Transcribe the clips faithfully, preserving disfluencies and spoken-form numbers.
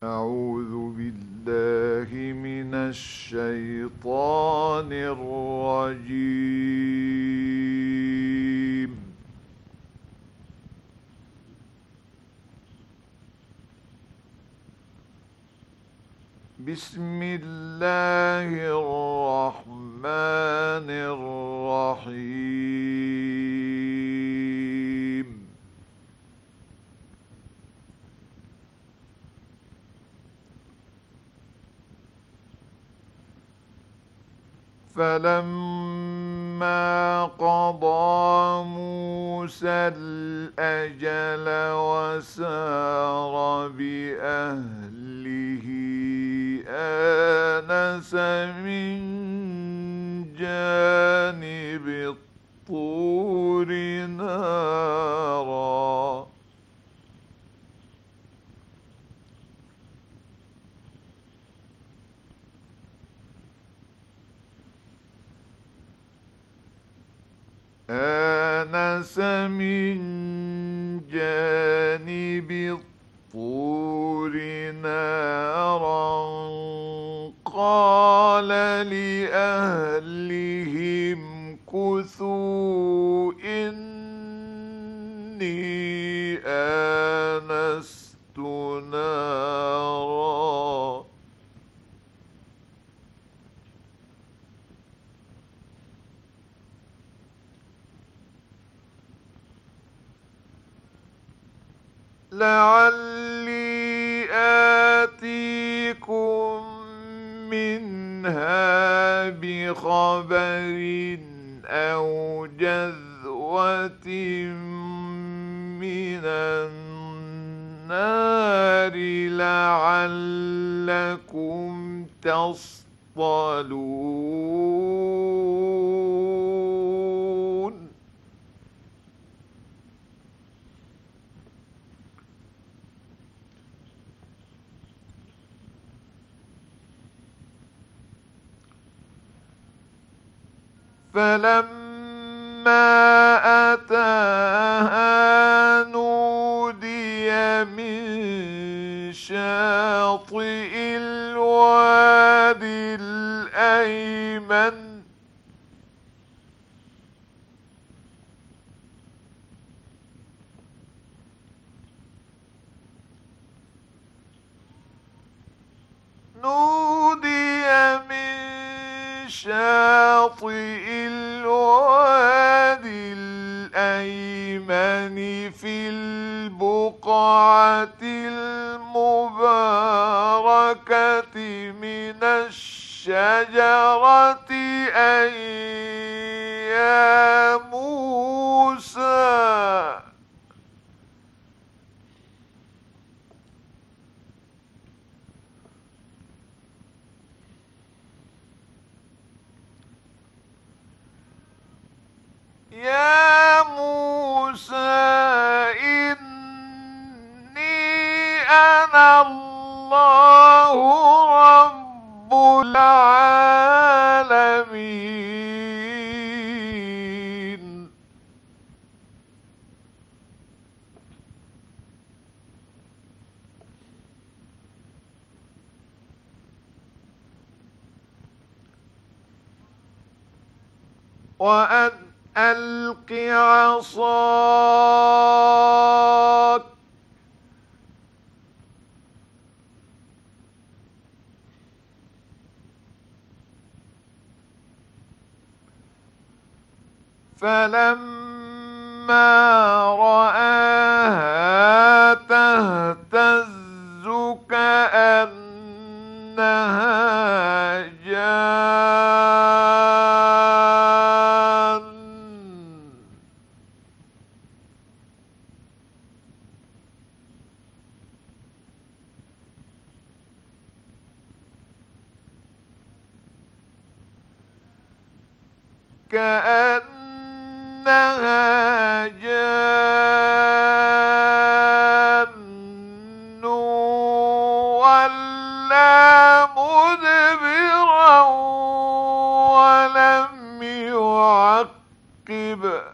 أعوذ بالله من الشيطان الرجيم. بسم الله الرحمن الرحيم. فلما قضى موسى الأجل وسار بأهله آنس من جانب الطور نارا آنس من جانب الطور نارا قال لأهلهم كثوا إني آنست نارا لعلي آتيكم منها بخبر أو جذوة من النار لعلكم تصطلون. فلما أتاها نودي من شاطئ الوادي الأيمن نودي من شاطئ الوادي الأيمن في البقعة المباركة من الشجرة أن يا موسى يا موسى إني أنا الله رب العالمين. وأن ألق عصاك فلما رآها تهتز كأنها جان كأنها جان ولا مدبرا ولم يعقب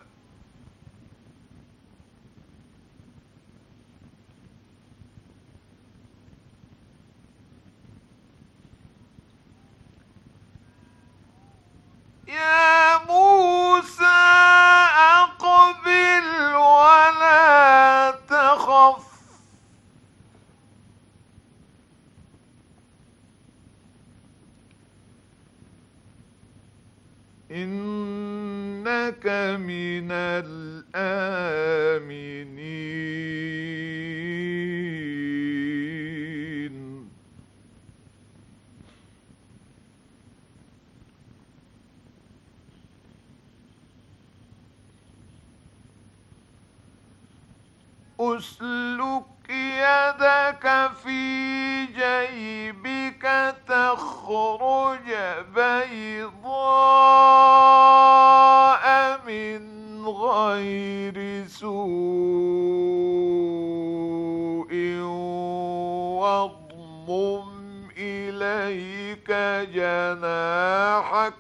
إنك من الآمنين. أسلك يدك في جيبك تخرج بيضاء من غير سوء واضمم إليك جناحك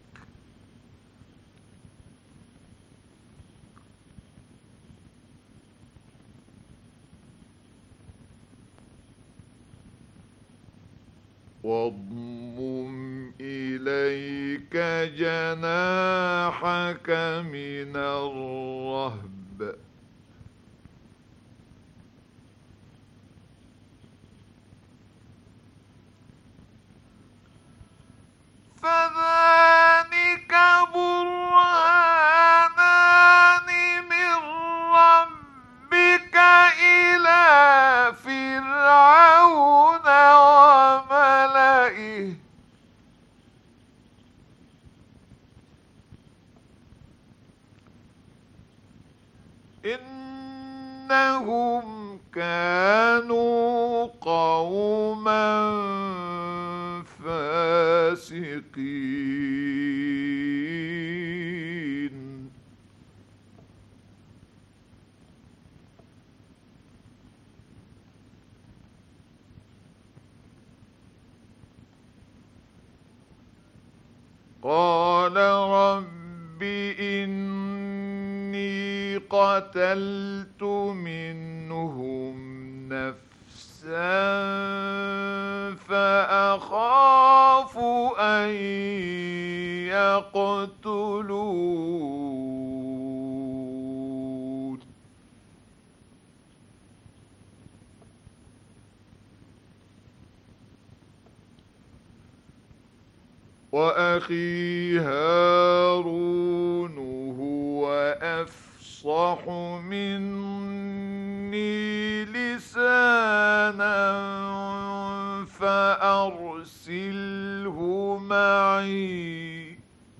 واضمم إليك جناحك من الرهب فذلك برهانان من ربك إلى فرعون وملئه إنهم كانوا قوما فاسقين. قال رب إني قتلت منهم نفسا فأخاف أن يقتلون. وأخي هارون هو أفصح مني لسانا فأرسله معي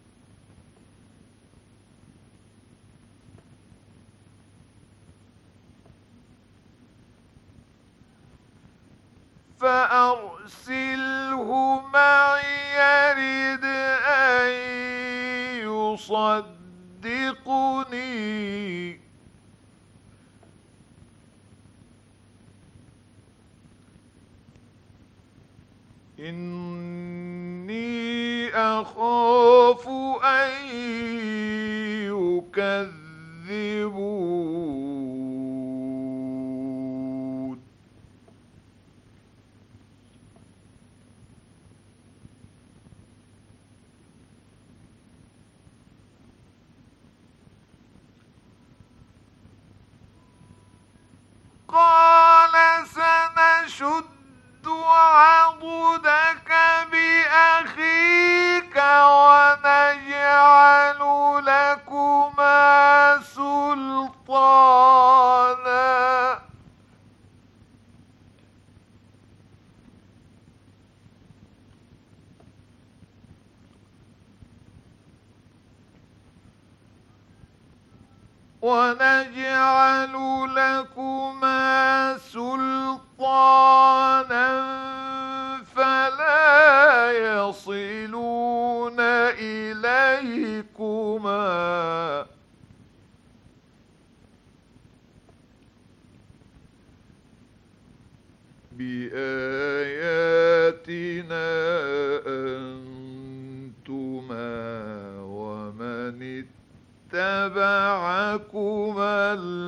فأرسله معي يرد أن يصدقني إني أخاف أن يكذبون. قال سنشد عضدك بأخيك ونجعل لكما سلطانا ونجعل لكما سلطانا فلا يصلون إليكما بآياتنا أنتما ومن اتبعكما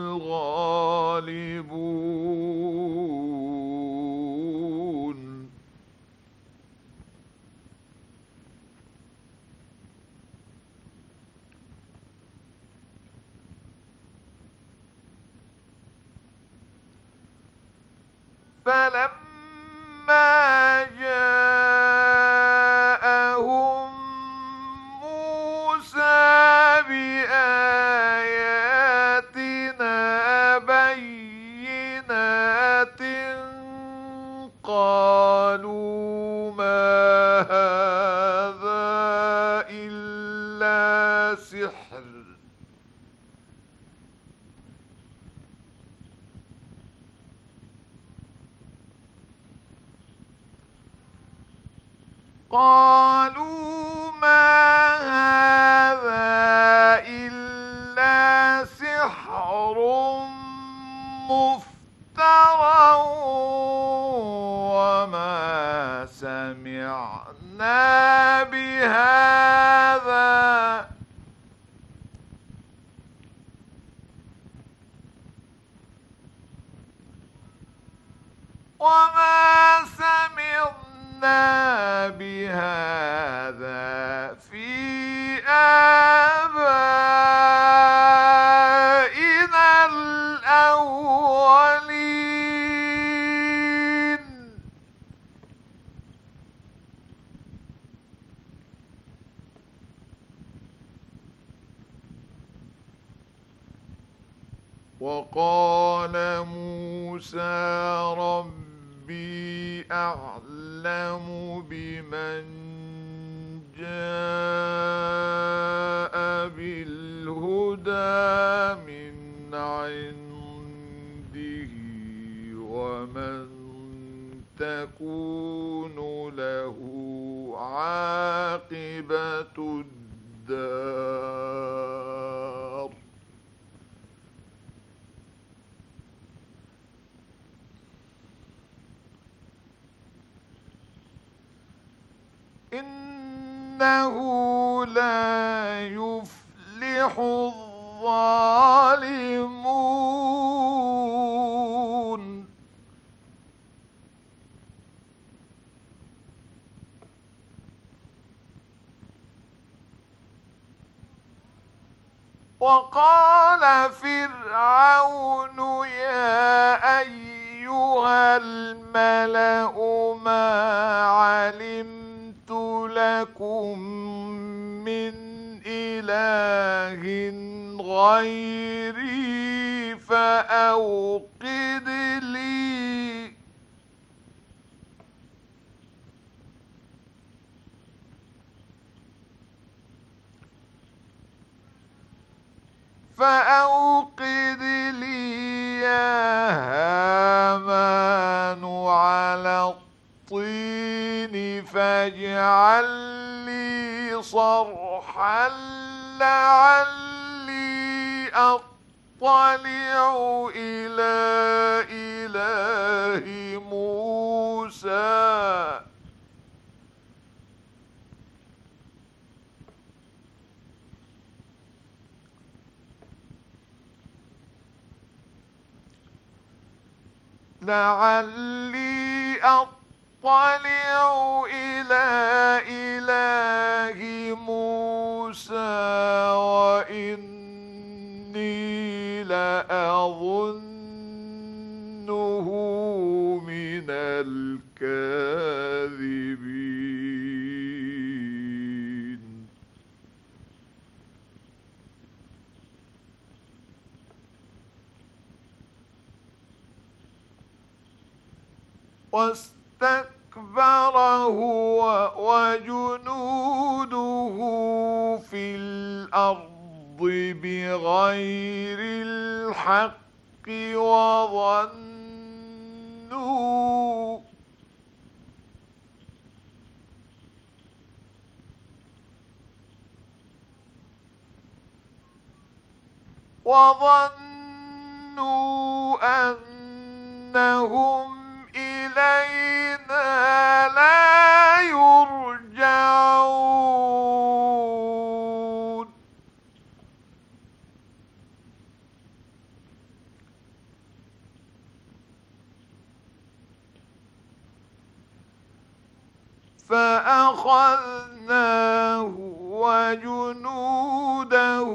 الغالبون. فلما جاءهم موسى قالوا ما هذا إلا سحر قالوا ما هذا إلا سحر مفترى وما سمعنا بهذا وما سمعنا بهذا في آبائنا الأولين وقال موسى ربي أعلم بمن جاء بالهدى من عنده ومن تكون له عاقبة الدار إنه لا يفلح الظالمون وقال فرعون يا أيها الملأ ما علمت لكم من إله غيري فأوقد لي فأوقد لي يا هامان على الطين فاجعل لي صرحا لعلي أطلع إلى إله موسى لعلي أطلع إلى إله موسى وإني لأظنه من الكاذبين واستكبر هو وجنوده في الأرض بغير الحق وظنوا وظنوا أنهم إلينا لا يرجعون فأخذناه وجنوده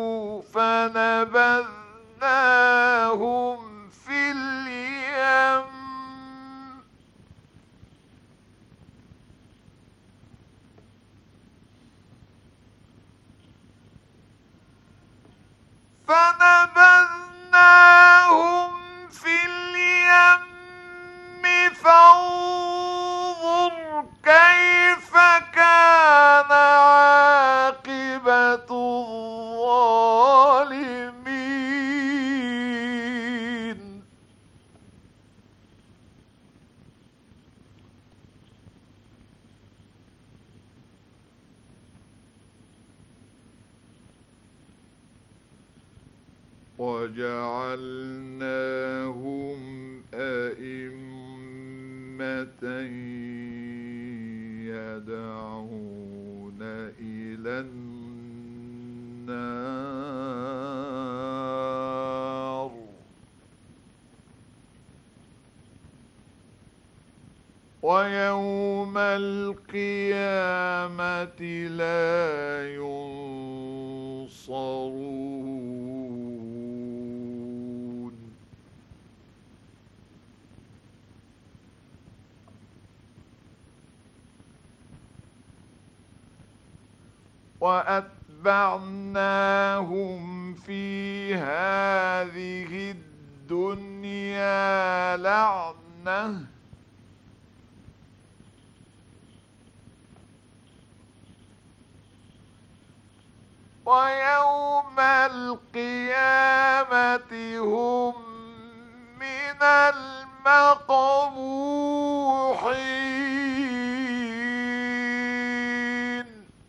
فنبذناهم في اليم فنبذناهم في اليم فانظر وجعلناهم أئمة يدعون إلى النار ويوم القيامة لا ينصرون. وأتبعناهم في هذه الدنيا لعنة ويوم القيامة هم من المقبوحين.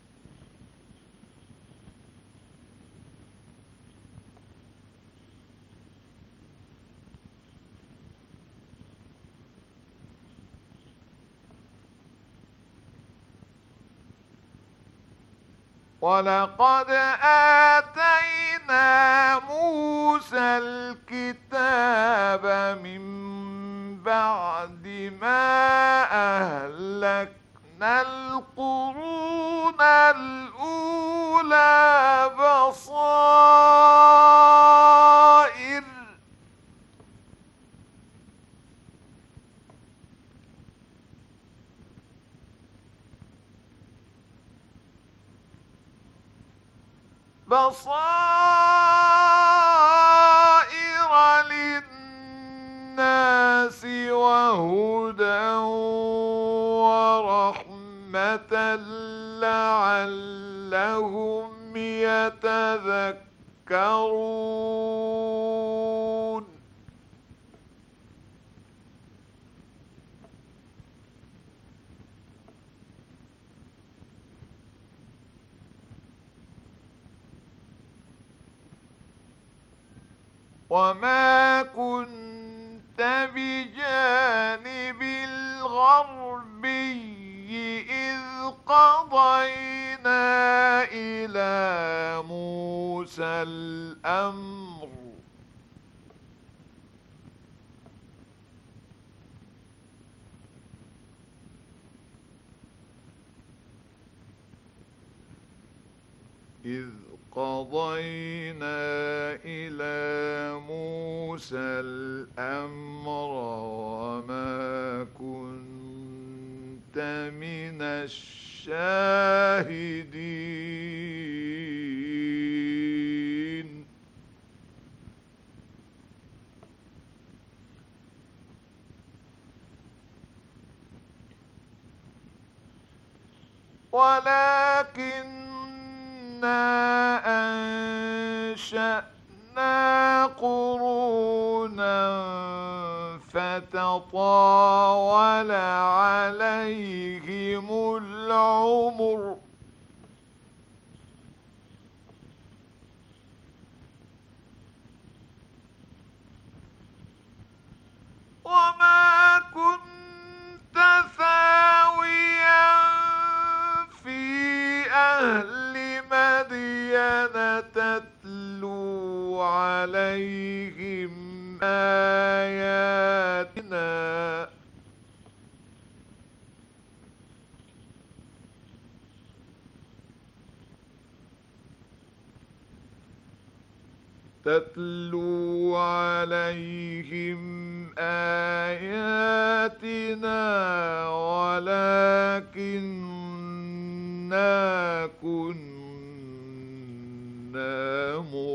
ولقد آتينا موسى الكتاب من بعد ما أهلكنا القرون الأولى بصائر بصائر للناس وهدى ورحمة لعلهم يتذكرون. وما كنت بجانب الغربي إذ قضينا إلى موسى الأمر إذ قضينا إلى موسى الأمر وما كنت من الشاهدين. ولكننا أنشأنا قرونا فتطاول عليهم العمر وما كنت ثاويا في أهل مدين تتلو عليهم آياتنا تتلو عليهم آياتنا ولكننا كنا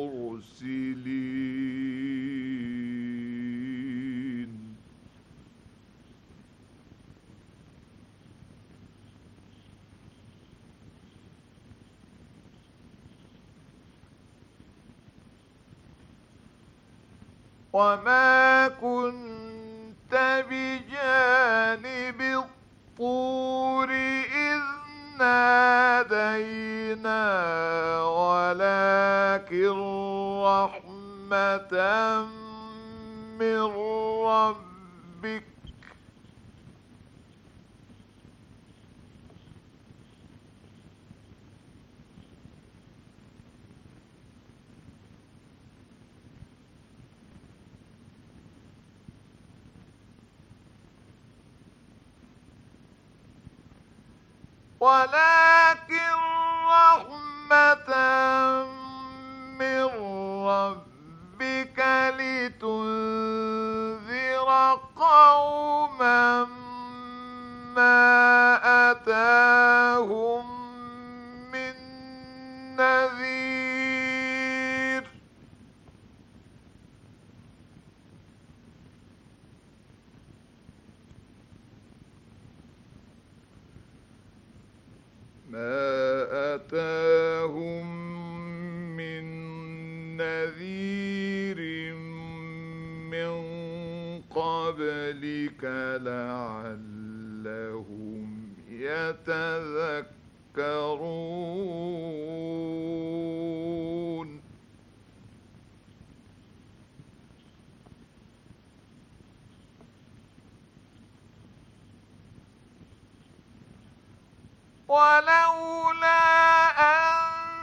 مرسلين. وما كنت بجانب الطور إذ نادينا ولكن رحمة ولكن رحمة من ربك لتنذر قوما ما أتاهم من نذير. ما أتاهم من نذير من قبلك لعلهم يتذكرون. ولولا أن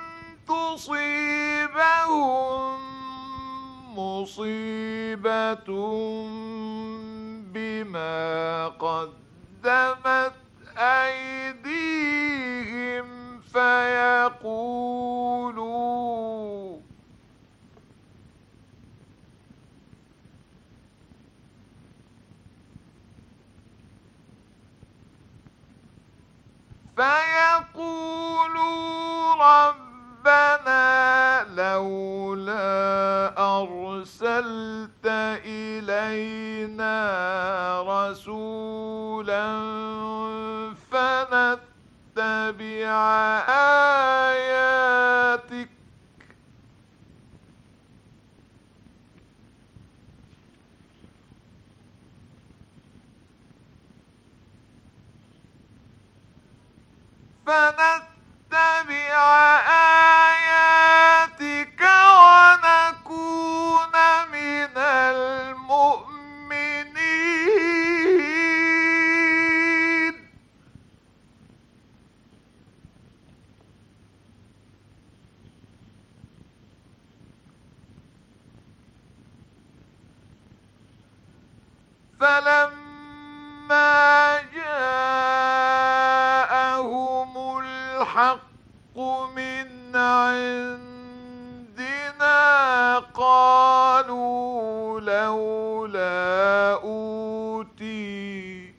تصيبهم مصيبة بما قدمت أيديهم فيقولوا فيقولوا ربنا لولا أرسلت إلينا رسولا فنتبع آياتك فنتبع آياتك ونكون من المؤمنين. فلما جاءهم الحق من عندنا قالوا لولا أوتي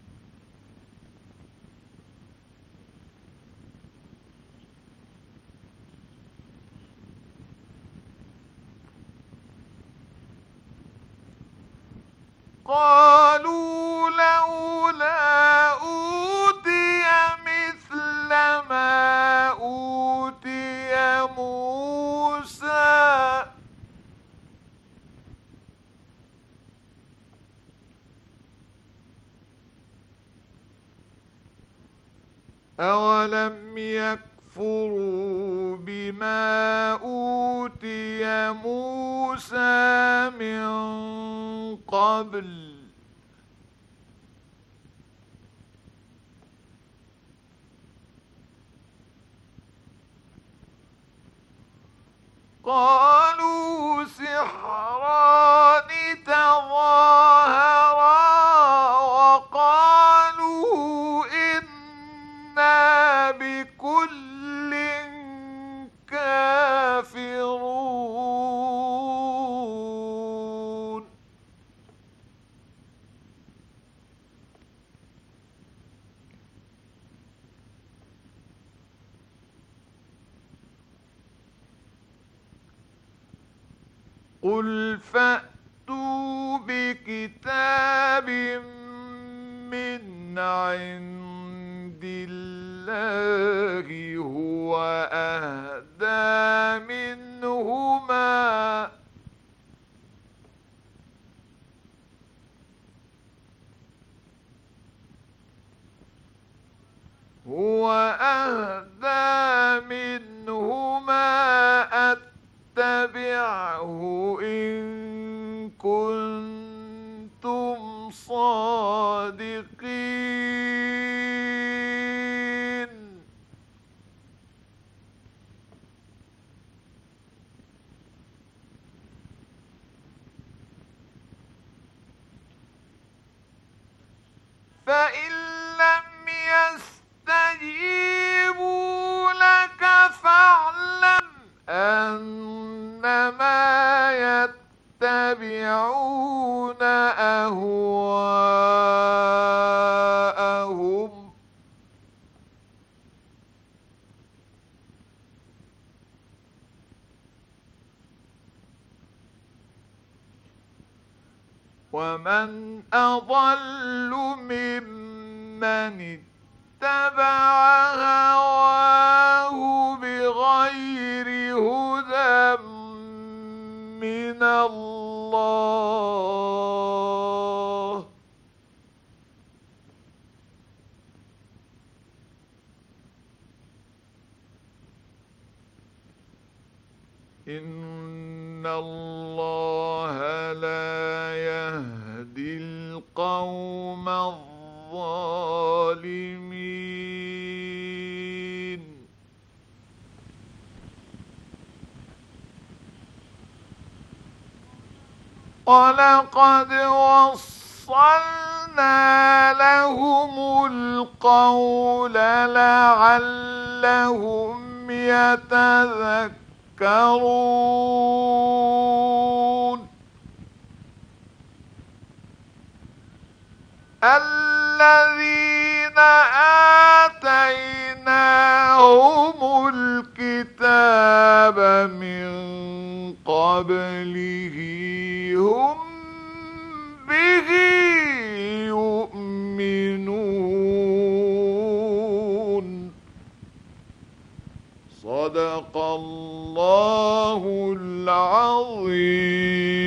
قالوا لولا أوتي مثل ما أوتي موسى أولم يكفروا بما أوتي موسى من قبل قالوا سحران تظاهرا وقالوا إنا بكل كافرون. قل فأتوا بكتاب من عند الله هو أهدى منهما هو أهدى منهما أتبعه إن كنتم صادقين. فإن لم يستجيبوا يتبعون أهواءهم ومن أضل ممن اتبع هواه بغير هدى من الله إن الله لا يهدي القوم الظالمين ولقد وصلنا لهم القول لعلهم يتذكرون الذين آتيناهم الكتاب من قبله هم به يؤمنون صدق الله العظيم.